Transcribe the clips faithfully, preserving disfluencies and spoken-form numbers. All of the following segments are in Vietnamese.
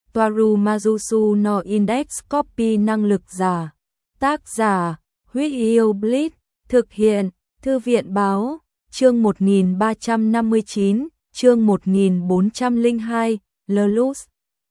Toaru Majusu no Index Copy năng lực giả. Tác giả, Huyết Yêu Blitz, thực hiện, Thư viện báo, chương một nghìn ba trăm năm mươi chín, chương một nghìn bốn trăm lẻ hai, Lelus.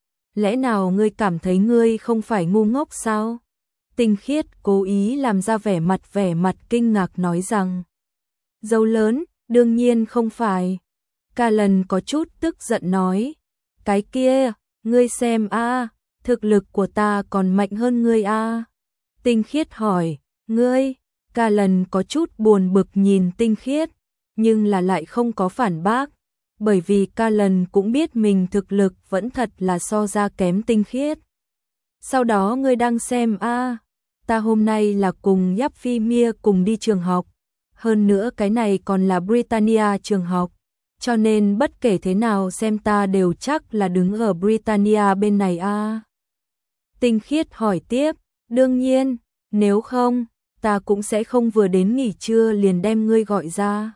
Lẽ nào ngươi cảm thấy ngươi không phải ngu ngốc sao? Tinh Khiết cố ý làm ra vẻ mặt vẻ mặt kinh ngạc nói rằng. Dâu lớn, đương nhiên không phải. Callan có chút tức giận nói. Cái kia, ngươi xem a, thực lực của ta còn mạnh hơn ngươi a. Tinh Khiết hỏi, ngươi? Callan có chút buồn bực nhìn Tinh Khiết, nhưng là lại không có phản bác, bởi vì Callan cũng biết mình thực lực vẫn thật là so ra kém Tinh Khiết. Sau đó ngươi đang xem a, ta hôm nay là cùng Yaphi cùng đi trường học, hơn nữa cái này còn là Britannia trường học, cho nên bất kể thế nào xem ta đều chắc là đứng ở Britannia bên này a. Tinh Khiết hỏi tiếp, đương nhiên, nếu không, ta cũng sẽ không vừa đến nghỉ trưa liền đem ngươi gọi ra.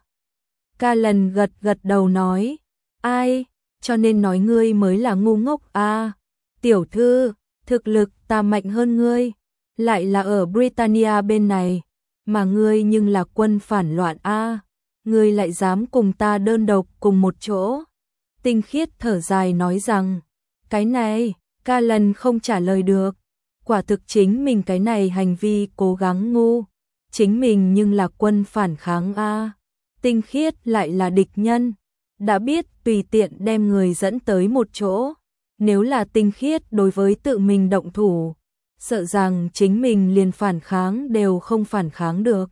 Callan gật gật đầu nói, ai, cho nên nói ngươi mới là ngu ngốc a. Tiểu thư, thực lực ta mạnh hơn ngươi, lại là ở Britannia bên này, mà ngươi nhưng là quân phản loạn a, ngươi lại dám cùng ta đơn độc cùng một chỗ. Tinh Khiết thở dài nói rằng, cái này, Callan không trả lời được, quả thực chính mình cái này hành vi cố gắng ngu, chính mình nhưng là quân phản kháng a. Tinh Khiết lại là địch nhân, đã biết tùy tiện đem người dẫn tới một chỗ, nếu là Tinh Khiết đối với tự mình động thủ, sợ rằng chính mình liền phản kháng đều không phản kháng được.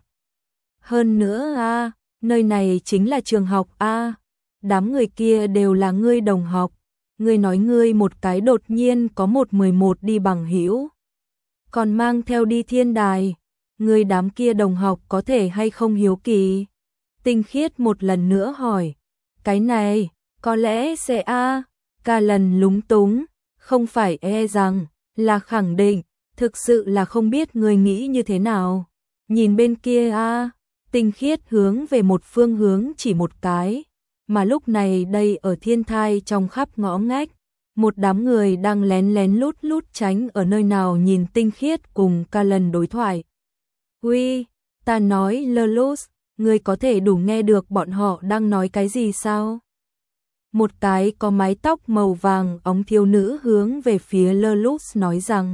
Hơn nữa a, nơi này chính là trường học a, đám người kia đều là ngươi đồng học, ngươi nói ngươi một cái đột nhiên có một mười một đi bằng hữu, còn mang theo đi thiên đài, ngươi đám kia đồng học có thể hay không hiếu kỳ? Tinh Khiết một lần nữa hỏi, cái này, có lẽ sẽ a. Callan lúng túng, không phải e rằng, là khẳng định, thực sự là không biết người nghĩ như thế nào. Nhìn bên kia a. Tinh Khiết hướng về một phương hướng chỉ một cái, mà lúc này đây ở thiên thai trong khắp ngõ ngách, một đám người đang lén lén lút lút tránh ở nơi nào nhìn Tinh Khiết cùng Callan đối thoại. Uy, ta nói Lelus, ngươi có thể đủ nghe được bọn họ đang nói cái gì sao? Một cái có mái tóc màu vàng óng thiếu nữ hướng về phía Lelus nói rằng,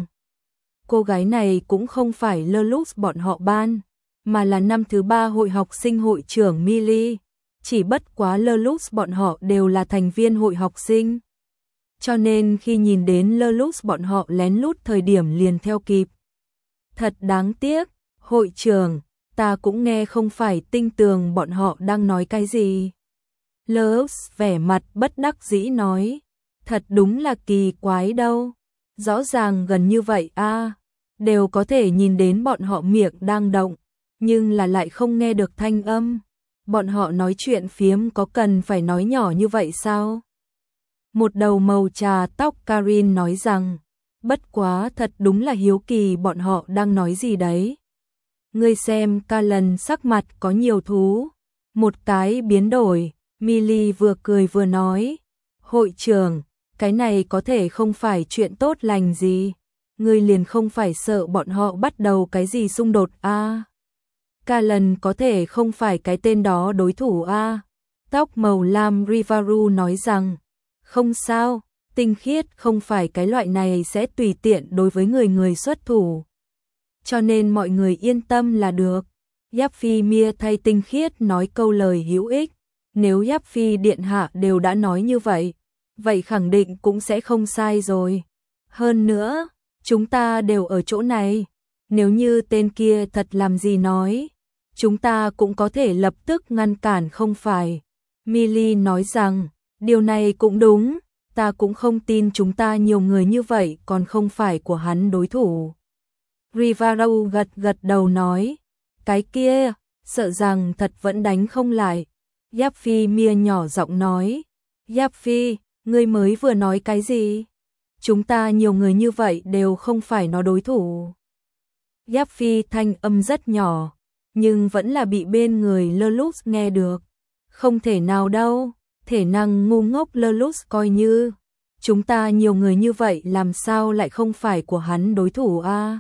cô gái này cũng không phải Lelus bọn họ ban, mà là năm thứ ba hội học sinh hội trưởng Millie, chỉ bất quá Lelus bọn họ đều là thành viên hội học sinh. Cho nên khi nhìn đến Lelus bọn họ lén lút thời điểm liền theo kịp. Thật đáng tiếc, hội trưởng, ta cũng nghe không phải tinh tường bọn họ đang nói cái gì. Lelus vẻ mặt bất đắc dĩ nói, thật đúng là kỳ quái đâu, rõ ràng gần như vậy a, đều có thể nhìn đến bọn họ miệng đang động, nhưng là lại không nghe được thanh âm. Bọn họ nói chuyện phiếm có cần phải nói nhỏ như vậy sao? Một đầu màu trà tóc Karin nói rằng, bất quá thật đúng là hiếu kỳ bọn họ đang nói gì đấy. Ngươi xem Callan sắc mặt có nhiều thú, một cái biến đổi, Millie vừa cười vừa nói, hội trưởng, cái này có thể không phải chuyện tốt lành gì, ngươi liền không phải sợ bọn họ bắt đầu cái gì xung đột a? À, Callan có thể không phải cái tên đó đối thủ a. À, tóc màu lam Rivaru nói rằng, không sao, Tinh Khiết không phải cái loại này sẽ tùy tiện đối với người người xuất thủ. Cho nên mọi người yên tâm là được. Yaphi Mia thay Tinh Khiết nói câu lời hữu ích, nếu Yaphi điện hạ đều đã nói như vậy, vậy khẳng định cũng sẽ không sai rồi. Hơn nữa, chúng ta đều ở chỗ này, nếu như tên kia thật làm gì nói, chúng ta cũng có thể lập tức ngăn cản không phải. Millie nói rằng, điều này cũng đúng, ta cũng không tin chúng ta nhiều người như vậy còn không phải của hắn đối thủ. Rivaru gật gật đầu nói, cái kia, sợ rằng thật vẫn đánh không lại. Yaphi Mia nhỏ giọng nói, Yaphi, ngươi mới vừa nói cái gì? Chúng ta nhiều người như vậy đều không phải nó đối thủ. Yaphi thanh âm rất nhỏ, nhưng vẫn là bị bên người Lelus nghe được. Không thể nào đâu, thể năng ngu ngốc Lelus coi như, chúng ta nhiều người như vậy làm sao lại không phải của hắn đối thủ a? À?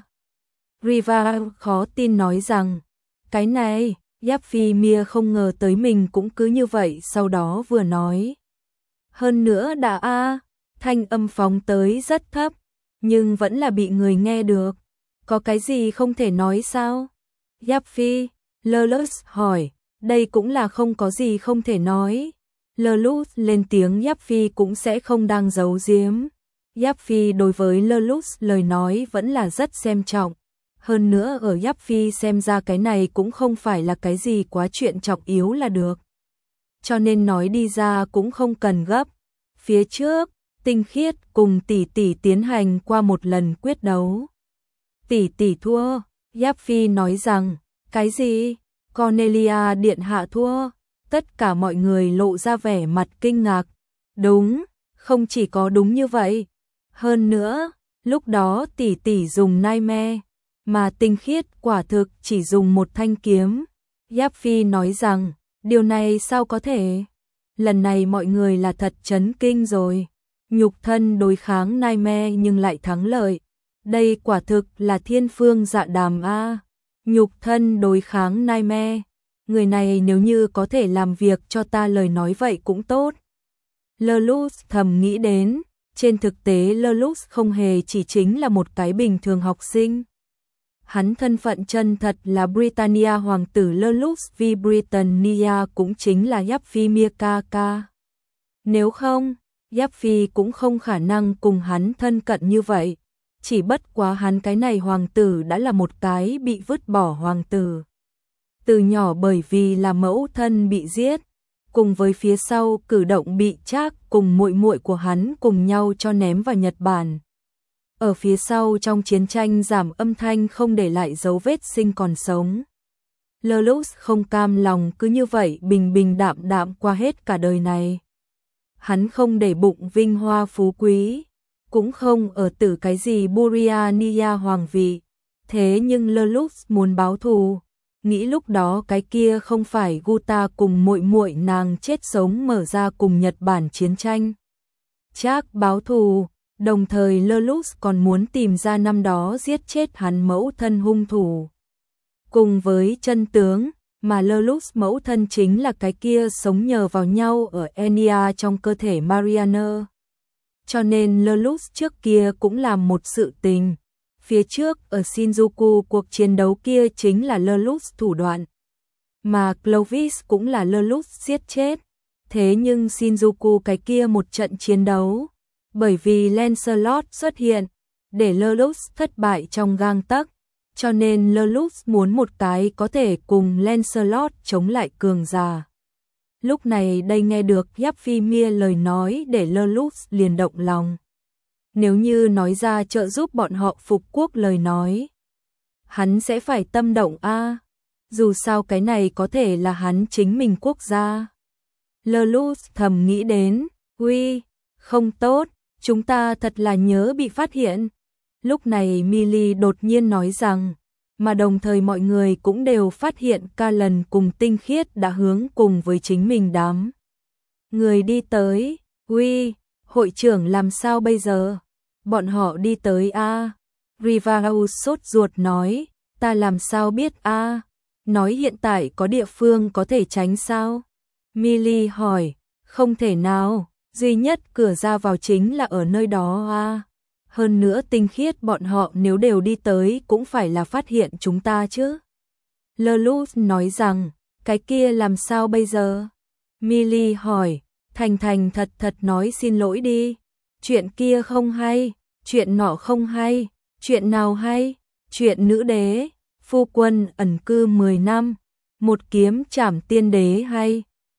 Riva khó tin nói rằng, cái này, Giáp Phi Mia không ngờ tới mình cũng cứ như vậy, sau đó vừa nói. Hơn nữa đã a, à, thanh âm phóng tới rất thấp, nhưng vẫn là bị người nghe được. Có cái gì không thể nói sao? Giáp Phi, Lelus hỏi, đây cũng là không có gì không thể nói. Lelus lên tiếng, Giáp Phi cũng sẽ không đang giấu giếm. Giáp Phi đối với Lelus lời nói vẫn là rất xem trọng. Hơn nữa ở Giáp Phi xem ra cái này cũng không phải là cái gì quá chuyện trọng yếu là được. Cho nên nói đi ra cũng không cần gấp. Phía trước, Tinh Khiết cùng tỷ tỷ tiến hành qua một lần quyết đấu. Tỷ tỷ thua, Giáp Phi nói rằng, cái gì? Cornelia điện hạ thua. Tất cả mọi người lộ ra vẻ mặt kinh ngạc. Đúng, không chỉ có đúng như vậy. Hơn nữa, lúc đó tỷ tỷ dùng nightmare, mà Tinh Khiết quả thực chỉ dùng một thanh kiếm. Giáp Phi nói rằng, điều này sao có thể? Lần này mọi người là thật chấn kinh rồi. Nhục thân đối kháng nightmare nhưng lại thắng lợi. Đây quả thực là thiên phương dạ đàm a. Nhục thân đối kháng nightmare. Người này nếu như có thể làm việc cho ta lời nói vậy cũng tốt. Lelus thầm nghĩ đến, trên thực tế Lelus không hề chỉ chính là một cái bình thường học sinh. Hắn thân phận chân thật là Britannia, hoàng tử Lelus vì Britannia cũng chính là Giáp Phi Mia ca ca. Nếu không, Giáp Phi cũng không khả năng cùng hắn thân cận như vậy. Chỉ bất quá hắn cái này hoàng tử đã là một cái bị vứt bỏ hoàng tử. Từ nhỏ bởi vì là mẫu thân bị giết, cùng với phía sau cử động bị Trác cùng muội muội của hắn cùng nhau cho ném vào Nhật Bản. Ở phía sau trong chiến tranh giảm âm thanh không để lại dấu vết sinh còn sống. Lelus không cam lòng cứ như vậy bình bình đạm đạm qua hết cả đời này. Hắn không để bụng vinh hoa phú quý, cũng không ở tử cái gì Buriania hoàng vị. Thế nhưng Lelus muốn báo thù, nghĩ lúc đó cái kia không phải Guta cùng muội muội nàng chết sống mở ra cùng Nhật Bản chiến tranh. Trác báo thù, đồng thời Lelus còn muốn tìm ra năm đó giết chết hắn mẫu thân hung thủ. Cùng với chân tướng, mà Lelus mẫu thân chính là cái kia sống nhờ vào nhau ở Enya trong cơ thể Mariana. Cho nên Lelus trước kia cũng làm một sự tình. Phía trước ở Shinjuku cuộc chiến đấu kia chính là Lelus thủ đoạn. Mà Clovis cũng là Lelus giết chết. Thế nhưng Shinjuku cái kia một trận chiến đấu, bởi vì Lancelot xuất hiện, để Lelus thất bại trong gang tấc, cho nên Lelus muốn một cái có thể cùng Lancelot chống lại cường giả. Lúc này đây nghe được Giáp Phi Mia lời nói để Lelus liền động lòng. Nếu như nói ra trợ giúp bọn họ phục quốc lời nói, hắn sẽ phải tâm động a. À. Dù sao cái này có thể là hắn chính mình quốc gia. Lelus thầm nghĩ đến, uy, không tốt, chúng ta thật là nhớ bị phát hiện. Lúc này Millie đột nhiên nói rằng, mà đồng thời mọi người cũng đều phát hiện Callan cùng Tinh Khiết đã hướng cùng với chính mình đám. Người đi tới, uy, hội trưởng làm sao bây giờ? Bọn họ đi tới a. À. Rivaus sốt ruột nói, ta làm sao biết a? À? Nói hiện tại có địa phương có thể tránh sao? Millie hỏi, không thể nào, duy nhất cửa ra vào chính là ở nơi đó a. À? Hơn nữa Tinh Khiết bọn họ nếu đều đi tới cũng phải là phát hiện chúng ta chứ. Lelus nói rằng, cái kia làm sao bây giờ? Millie hỏi, thành thành thật thật nói xin lỗi đi. Chuyện kia không hay, chuyện nọ không hay, chuyện nào hay? Chuyện nữ đế, phu quân ẩn cư mười năm, một kiếm trảm tiên đế hay?